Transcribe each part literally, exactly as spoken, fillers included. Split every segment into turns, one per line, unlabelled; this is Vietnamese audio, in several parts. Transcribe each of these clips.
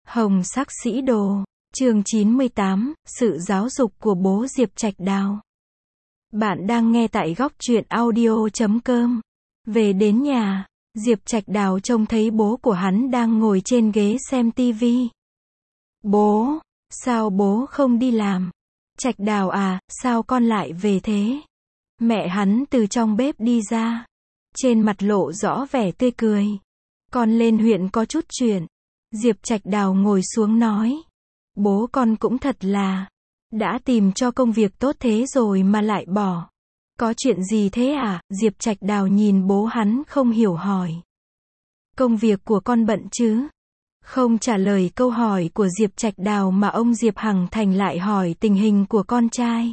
Hồng sắc sĩ đồ, chương chín mươi tám, sự giáo dục của bố Diệp Trạch Đào. Bạn đang nghe tại góc truyện audio chấm com. Về đến nhà, Diệp Trạch Đào trông thấy bố của hắn đang ngồi trên ghế xem tivi. Bố, sao bố không đi làm? Trạch Đào à, sao con lại về thế? Mẹ hắn từ trong bếp đi ra. Trên mặt lộ rõ vẻ tươi cười. Con lên huyện có chút chuyện. Diệp Trạch Đào ngồi xuống nói. Bố con cũng thật là, đã tìm cho công việc tốt thế rồi mà lại bỏ. Có chuyện gì thế à? Diệp Trạch Đào nhìn bố hắn không hiểu hỏi. Công việc của con bận chứ? Không trả lời câu hỏi của Diệp Trạch Đào mà ông Diệp Hằng Thành lại hỏi tình hình của con trai.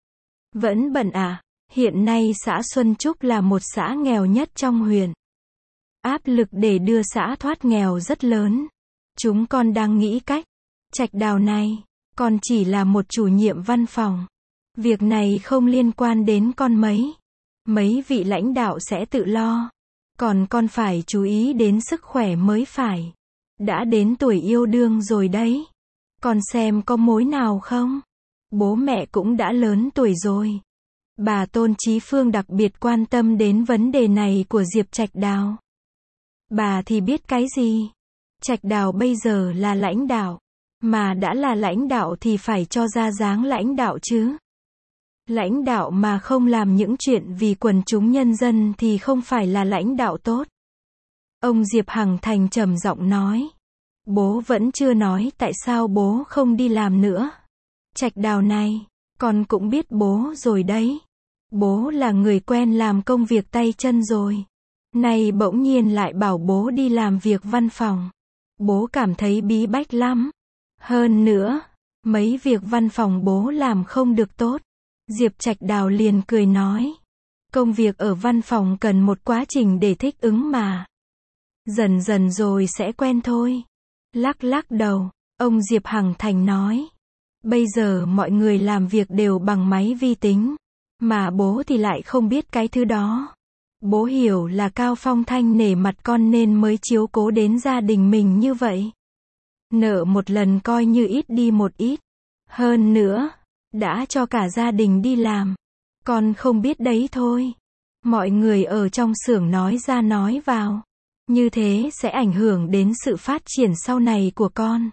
Vẫn bận à? Hiện nay xã Xuân Trúc là một xã nghèo nhất trong huyện. Áp lực để đưa xã thoát nghèo rất lớn. Chúng con đang nghĩ cách. Trạch Đào này, con chỉ là một chủ nhiệm văn phòng. Việc này không liên quan đến con mấy. Mấy vị lãnh đạo sẽ tự lo. Còn con phải chú ý đến sức khỏe mới phải. Đã đến tuổi yêu đương rồi đấy. Con xem có mối nào không? Bố mẹ cũng đã lớn tuổi rồi. Bà Tôn Chí Phương đặc biệt quan tâm đến vấn đề này của Diệp Trạch Đào. Bà thì biết cái gì? Trạch Đào bây giờ là lãnh đạo. Mà đã là lãnh đạo thì phải cho ra dáng lãnh đạo chứ. Lãnh đạo mà không làm những chuyện vì quần chúng nhân dân thì không phải là lãnh đạo tốt. Ông Diệp Hằng Thành trầm giọng nói. Bố vẫn chưa nói tại sao bố không đi làm nữa. Trạch Đào này, con cũng biết bố rồi đấy. Bố là người quen làm công việc tay chân rồi. Này bỗng nhiên lại bảo bố đi làm việc văn phòng. Bố cảm thấy bí bách lắm. Hơn nữa, mấy việc văn phòng bố làm không được tốt. Diệp Trạch Đào liền cười nói. Công việc ở văn phòng cần một quá trình để thích ứng mà. Dần dần rồi sẽ quen thôi. Lắc lắc đầu, ông Diệp Hằng Thành nói. Bây giờ mọi người làm việc đều bằng máy vi tính. Mà bố thì lại không biết cái thứ đó. Bố hiểu là Cao Phong Thanh nể mặt con nên mới chiếu cố đến gia đình mình như vậy. Nợ một lần coi như ít đi một ít. Hơn nữa, đã cho cả gia đình đi làm. Con không biết đấy thôi. Mọi người ở trong xưởng nói ra nói vào. Như thế sẽ ảnh hưởng đến sự phát triển sau này của con.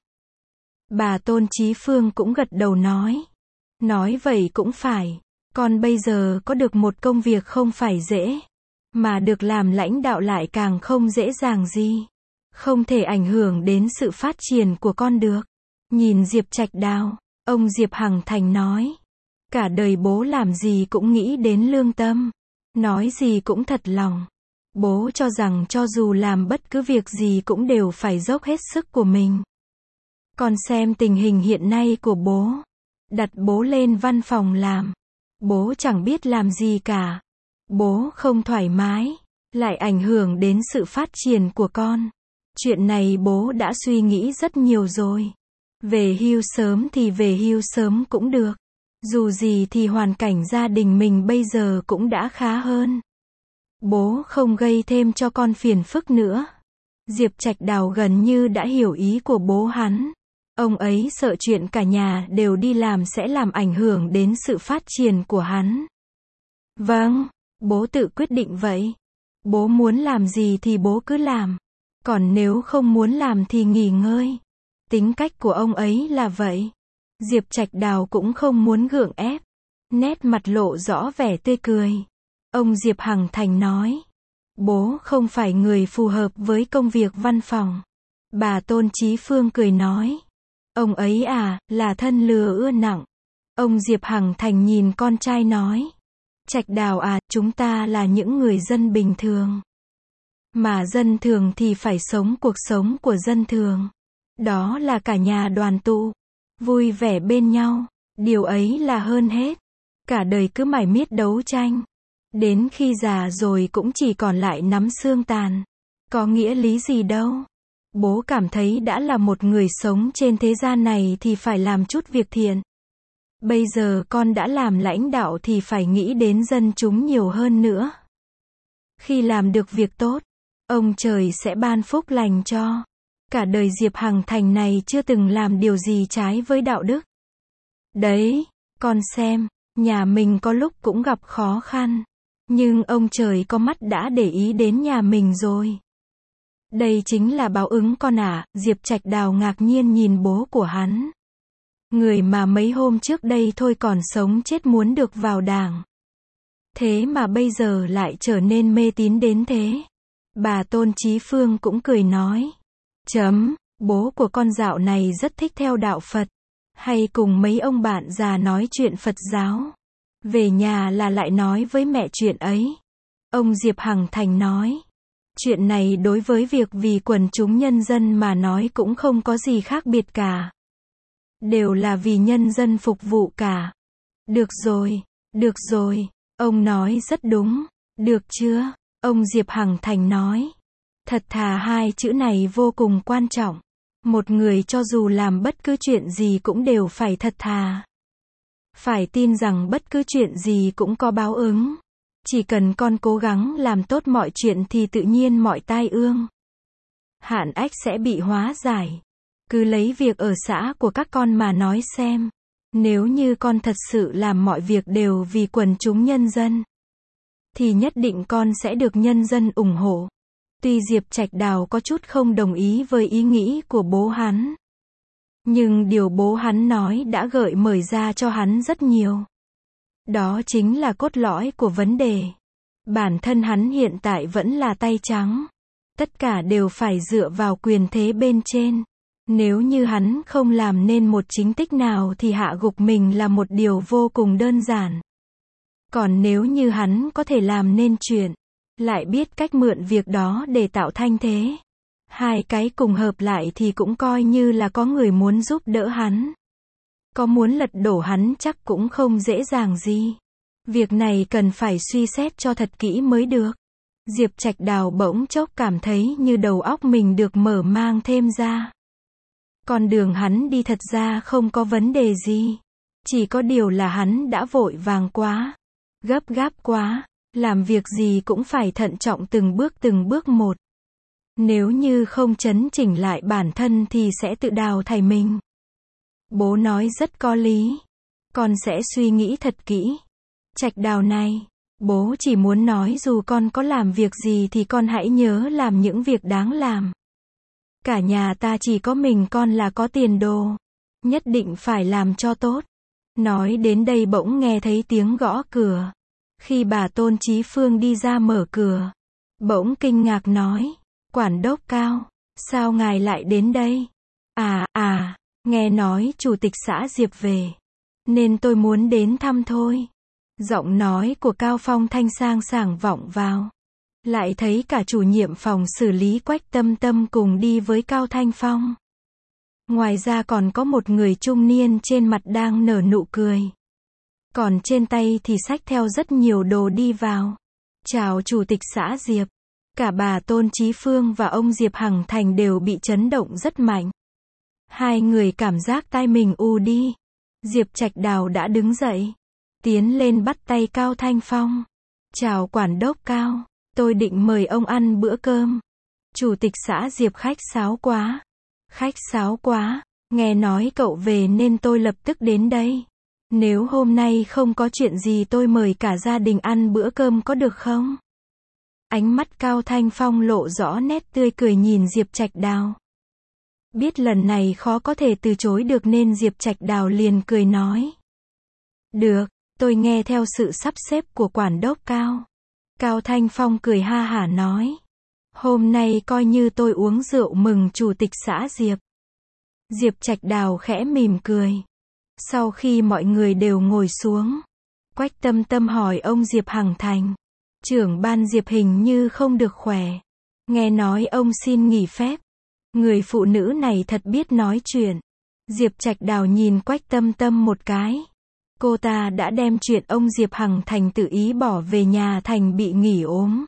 Bà Tôn Chí Phương cũng gật đầu nói. Nói vậy cũng phải. Con bây giờ có được một công việc không phải dễ. Mà được làm lãnh đạo lại càng không dễ dàng gì. Không thể ảnh hưởng đến sự phát triển của con được. Nhìn Diệp Trạch Đào, ông Diệp Hằng Thành nói. Cả đời bố làm gì cũng nghĩ đến lương tâm. Nói gì cũng thật lòng. Bố cho rằng cho dù làm bất cứ việc gì cũng đều phải dốc hết sức của mình. Con xem tình hình hiện nay của bố. Đặt bố lên văn phòng làm. Bố chẳng biết làm gì cả. Bố không thoải mái. Lại ảnh hưởng đến sự phát triển của con. Chuyện này bố đã suy nghĩ rất nhiều rồi. Về hưu sớm thì về hưu sớm cũng được. Dù gì thì hoàn cảnh gia đình mình bây giờ cũng đã khá hơn. Bố không gây thêm cho con phiền phức nữa. Diệp Trạch Đào gần như đã hiểu ý của bố hắn. Ông ấy sợ chuyện cả nhà đều đi làm sẽ làm ảnh hưởng đến sự phát triển của hắn. Vâng, bố tự quyết định vậy. Bố muốn làm gì thì bố cứ làm. Còn nếu không muốn làm thì nghỉ ngơi. Tính cách của ông ấy là vậy. Diệp Trạch Đào cũng không muốn gượng ép. Nét mặt lộ rõ vẻ tươi cười. Ông Diệp Hằng Thành nói. Bố không phải người phù hợp với công việc văn phòng. Bà Tôn Chí Phương cười nói. Ông ấy à, là thân lừa ưa nặng. Ông Diệp Hằng Thành nhìn con trai nói. Trạch Đào à, chúng ta là những người dân bình thường. Mà dân thường thì phải sống cuộc sống của dân thường. Đó là cả nhà đoàn tụ. Vui vẻ bên nhau. Điều ấy là hơn hết. Cả đời cứ mải miết đấu tranh. Đến khi già rồi cũng chỉ còn lại nắm xương tàn. Có nghĩa lý gì đâu. Bố cảm thấy đã là một người sống trên thế gian này thì phải làm chút việc thiện. Bây giờ con đã làm lãnh đạo thì phải nghĩ đến dân chúng nhiều hơn nữa. Khi làm được việc tốt, ông trời sẽ ban phúc lành cho. Cả đời Diệp Hằng Thành này chưa từng làm điều gì trái với đạo đức. Đấy, con xem, nhà mình có lúc cũng gặp khó khăn. Nhưng ông trời có mắt đã để ý đến nhà mình rồi. Đây chính là báo ứng con ạ. Diệp Trạch Đào ngạc nhiên nhìn bố của hắn. Người mà mấy hôm trước đây thôi còn sống chết muốn được vào đảng. Thế mà bây giờ lại trở nên mê tín đến thế. Bà Tôn Chí Phương cũng cười nói. Chấm, bố của con dạo này rất thích theo đạo Phật. Hay cùng mấy ông bạn già nói chuyện Phật giáo. Về nhà là lại nói với mẹ chuyện ấy. Ông Diệp Hằng Thành nói. Chuyện này đối với việc vì quần chúng nhân dân mà nói cũng không có gì khác biệt cả. Đều là vì nhân dân phục vụ cả. Được rồi, được rồi, ông nói rất đúng. Được chưa? Ông Diệp Hằng Thành nói. Thật thà hai chữ này vô cùng quan trọng. Một người cho dù làm bất cứ chuyện gì cũng đều phải thật thà. Phải tin rằng bất cứ chuyện gì cũng có báo ứng. Chỉ cần con cố gắng làm tốt mọi chuyện thì tự nhiên mọi tai ương, hạn ách sẽ bị hóa giải. Cứ lấy việc ở xã của các con mà nói xem. Nếu như con thật sự làm mọi việc đều vì quần chúng nhân dân, thì nhất định con sẽ được nhân dân ủng hộ. Tuy Diệp Trạch Đào có chút không đồng ý với ý nghĩ của bố hắn. Nhưng điều bố hắn nói đã gợi mở ra cho hắn rất nhiều. Đó chính là cốt lõi của vấn đề. Bản thân hắn hiện tại vẫn là tay trắng. Tất cả đều phải dựa vào quyền thế bên trên. Nếu như hắn không làm nên một chính tích nào thì hạ gục mình là một điều vô cùng đơn giản. Còn nếu như hắn có thể làm nên chuyện, lại biết cách mượn việc đó để tạo thanh thế, hai cái cùng hợp lại thì cũng coi như là có người muốn giúp đỡ hắn. Có muốn lật đổ hắn chắc cũng không dễ dàng gì. Việc này cần phải suy xét cho thật kỹ mới được. Diệp Trạch Đào bỗng chốc cảm thấy như đầu óc mình được mở mang thêm ra. Con đường hắn đi thật ra không có vấn đề gì. Chỉ có điều là hắn đã vội vàng quá. Gấp gáp quá. Làm việc gì cũng phải thận trọng từng bước từng bước một. Nếu như không chấn chỉnh lại bản thân thì sẽ tự đào thải mình. Bố nói rất có lý. Con sẽ suy nghĩ thật kỹ. Trạch Đào này, bố chỉ muốn nói dù con có làm việc gì thì con hãy nhớ làm những việc đáng làm. Cả nhà ta chỉ có mình con là có tiền đồ. Nhất định phải làm cho tốt. Nói đến đây bỗng nghe thấy tiếng gõ cửa. Khi bà Tôn Chí Phương đi ra mở cửa, bỗng kinh ngạc nói. Quản đốc Cao, sao ngài lại đến đây? À, à, nghe nói chủ tịch xã Diệp về. Nên tôi muốn đến thăm thôi. Giọng nói của Cao Phong Thanh sang sảng vọng vào. Lại thấy cả chủ nhiệm phòng xử lý Quách Tâm Tâm cùng đi với Cao Thanh Phong. Ngoài ra còn có một người trung niên trên mặt đang nở nụ cười. Còn trên tay thì xách theo rất nhiều đồ đi vào. Chào chủ tịch xã Diệp. Cả bà Tôn Chí Phương và ông Diệp Hằng Thành đều bị chấn động rất mạnh. Hai người cảm giác tai mình u đi. Diệp Trạch Đào đã đứng dậy. Tiến lên bắt tay Cao Thanh Phong. Chào quản đốc Cao. Tôi định mời ông ăn bữa cơm. Chủ tịch xã Diệp khách sáo quá. Khách sáo quá. Nghe nói cậu về nên tôi lập tức đến đây. Nếu hôm nay không có chuyện gì tôi mời cả gia đình ăn bữa cơm có được không? Ánh mắt Cao Thanh Phong lộ rõ nét tươi cười nhìn Diệp Trạch Đào. Biết lần này khó có thể từ chối được nên Diệp Trạch Đào liền cười nói. Được, tôi nghe theo sự sắp xếp của quản đốc Cao. Cao Thanh Phong cười ha hả nói. Hôm nay coi như tôi uống rượu mừng chủ tịch xã Diệp. Diệp Trạch Đào khẽ mỉm cười. Sau khi mọi người đều ngồi xuống, Quách Tâm Tâm hỏi ông Diệp Hằng Thành. Trưởng ban Diệp hình như không được khỏe. Nghe nói ông xin nghỉ phép. Người phụ nữ này thật biết nói chuyện. Diệp Trạch Đào nhìn Quách Tâm Tâm một cái. Cô ta đã đem chuyện ông Diệp Hằng Thành tự ý bỏ về nhà thành bị nghỉ ốm.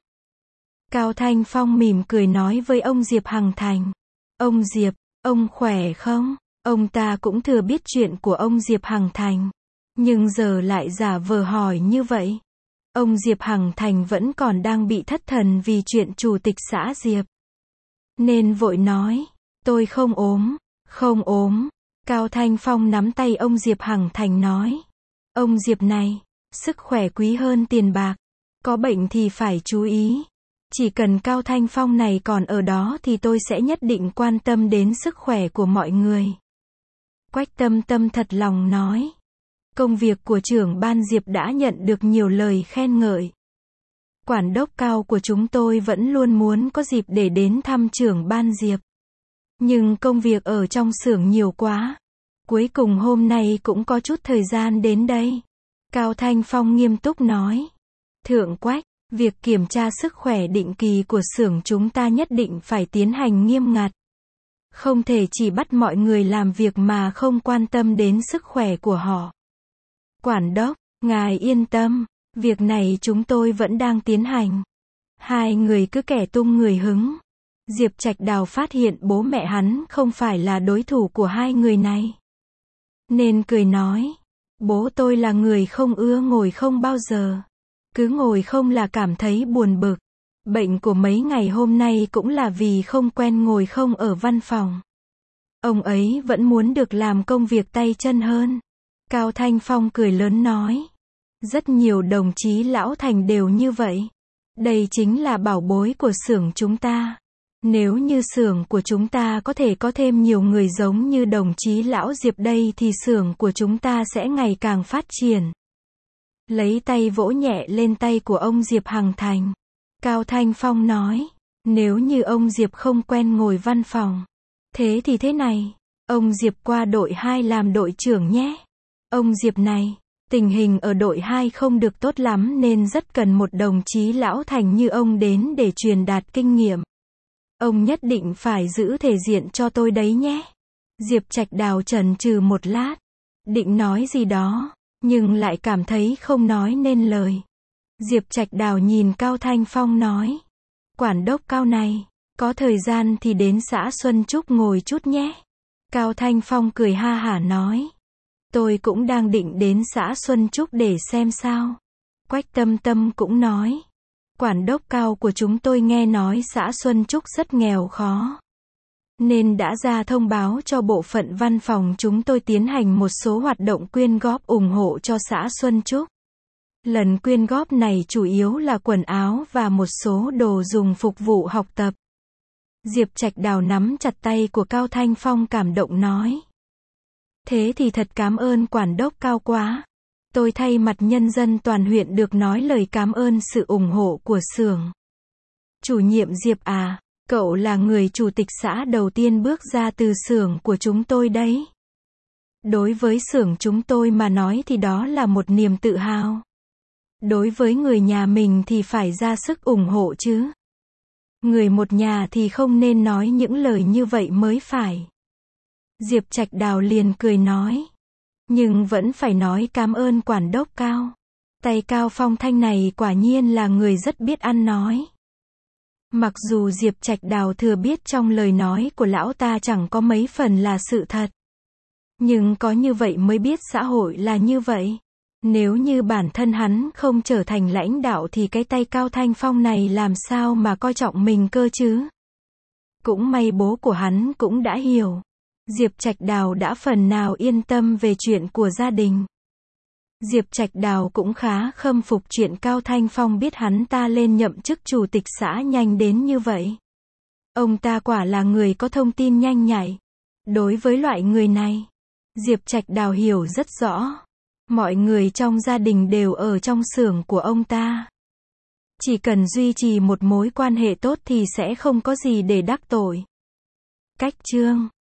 Cao Thanh Phong mỉm cười nói với ông Diệp Hằng Thành. Ông Diệp, ông khỏe không? Ông ta cũng thừa biết chuyện của ông Diệp Hằng Thành. Nhưng giờ lại giả vờ hỏi như vậy. Ông Diệp Hằng Thành vẫn còn đang bị thất thần vì chuyện chủ tịch xã Diệp. Nên vội nói. Tôi không ốm, không ốm. Cao Thanh Phong nắm tay ông Diệp Hằng Thành nói. Ông Diệp này, sức khỏe quý hơn tiền bạc. Có bệnh thì phải chú ý. Chỉ cần Cao Thanh Phong này còn ở đó thì tôi sẽ nhất định quan tâm đến sức khỏe của mọi người. Quách Tâm Tâm thật lòng nói. Công việc của trưởng ban Diệp đã nhận được nhiều lời khen ngợi. Quản đốc Cao của chúng tôi vẫn luôn muốn có dịp để đến thăm trưởng ban Diệp. Nhưng công việc ở trong xưởng nhiều quá. Cuối cùng hôm nay cũng có chút thời gian đến đây. Cao Thanh Phong nghiêm túc nói. Thượng Quách, việc kiểm tra sức khỏe định kỳ của xưởng chúng ta nhất định phải tiến hành nghiêm ngặt. Không thể chỉ bắt mọi người làm việc mà không quan tâm đến sức khỏe của họ. Quản đốc, ngài yên tâm, việc này chúng tôi vẫn đang tiến hành. Hai người cứ kẻ tung người hứng. Diệp Trạch Đào phát hiện bố mẹ hắn không phải là đối thủ của hai người này. Nên cười nói, bố tôi là người không ưa ngồi không bao giờ. Cứ ngồi không là cảm thấy buồn bực. Bệnh của mấy ngày hôm nay cũng là vì không quen ngồi không ở văn phòng. Ông ấy vẫn muốn được làm công việc tay chân hơn. Cao Thanh Phong cười lớn nói. Rất nhiều đồng chí lão thành đều như vậy. Đây chính là bảo bối của xưởng chúng ta. Nếu như xưởng của chúng ta có thể có thêm nhiều người giống như đồng chí lão Diệp đây thì xưởng của chúng ta sẽ ngày càng phát triển. Lấy tay vỗ nhẹ lên tay của ông Diệp Hằng Thành. Cao Thanh Phong nói. Nếu như ông Diệp không quen ngồi văn phòng. Thế thì thế này. Ông Diệp qua đội hai làm đội trưởng nhé. Ông Diệp này, tình hình ở đội hai không được tốt lắm nên rất cần một đồng chí lão thành như ông đến để truyền đạt kinh nghiệm. Ông nhất định phải giữ thể diện cho tôi đấy nhé. Diệp Trạch Đào chần chừ một lát. Định nói gì đó, nhưng lại cảm thấy không nói nên lời. Diệp Trạch Đào nhìn Cao Thanh Phong nói. Quản đốc Cao này, có thời gian thì đến xã Xuân Trúc ngồi chút nhé. Cao Thanh Phong cười ha hả nói. Tôi cũng đang định đến xã Xuân Trúc để xem sao. Quách Tâm Tâm cũng nói. Quản đốc Cao của chúng tôi nghe nói xã Xuân Trúc rất nghèo khó. Nên đã ra thông báo cho bộ phận văn phòng chúng tôi tiến hành một số hoạt động quyên góp ủng hộ cho xã Xuân Trúc. Lần quyên góp này chủ yếu là quần áo và một số đồ dùng phục vụ học tập. Diệp Trạch Đào nắm chặt tay của Cao Thanh Phong cảm động nói. Thế thì thật cảm ơn quản đốc Cao quá. Tôi thay mặt nhân dân toàn huyện được nói lời cảm ơn sự ủng hộ của xưởng. Chủ nhiệm Diệp à, cậu là người chủ tịch xã đầu tiên bước ra từ xưởng của chúng tôi đấy. Đối với xưởng chúng tôi mà nói thì đó là một niềm tự hào. Đối với người nhà mình thì phải ra sức ủng hộ chứ. Người một nhà thì không nên nói những lời như vậy mới phải. Diệp Trạch Đào liền cười nói. Nhưng vẫn phải nói cảm ơn quản đốc Cao. Tay Cao Phong Thanh này quả nhiên là người rất biết ăn nói. Mặc dù Diệp Trạch Đào thừa biết trong lời nói của lão ta chẳng có mấy phần là sự thật. Nhưng có như vậy mới biết xã hội là như vậy. Nếu như bản thân hắn không trở thành lãnh đạo thì cái tay Cao Thanh Phong này làm sao mà coi trọng mình cơ chứ? Cũng may bố của hắn cũng đã hiểu. Diệp Trạch Đào đã phần nào yên tâm về chuyện của gia đình. Diệp Trạch Đào cũng khá khâm phục chuyện Cao Thanh Phong biết hắn ta lên nhậm chức chủ tịch xã nhanh đến như vậy. Ông ta quả là người có thông tin nhanh nhạy. Đối với loại người này, Diệp Trạch Đào hiểu rất rõ. Mọi người trong gia đình đều ở trong xưởng của ông ta. Chỉ cần duy trì một mối quan hệ tốt thì sẽ không có gì để đắc tội. Cách chương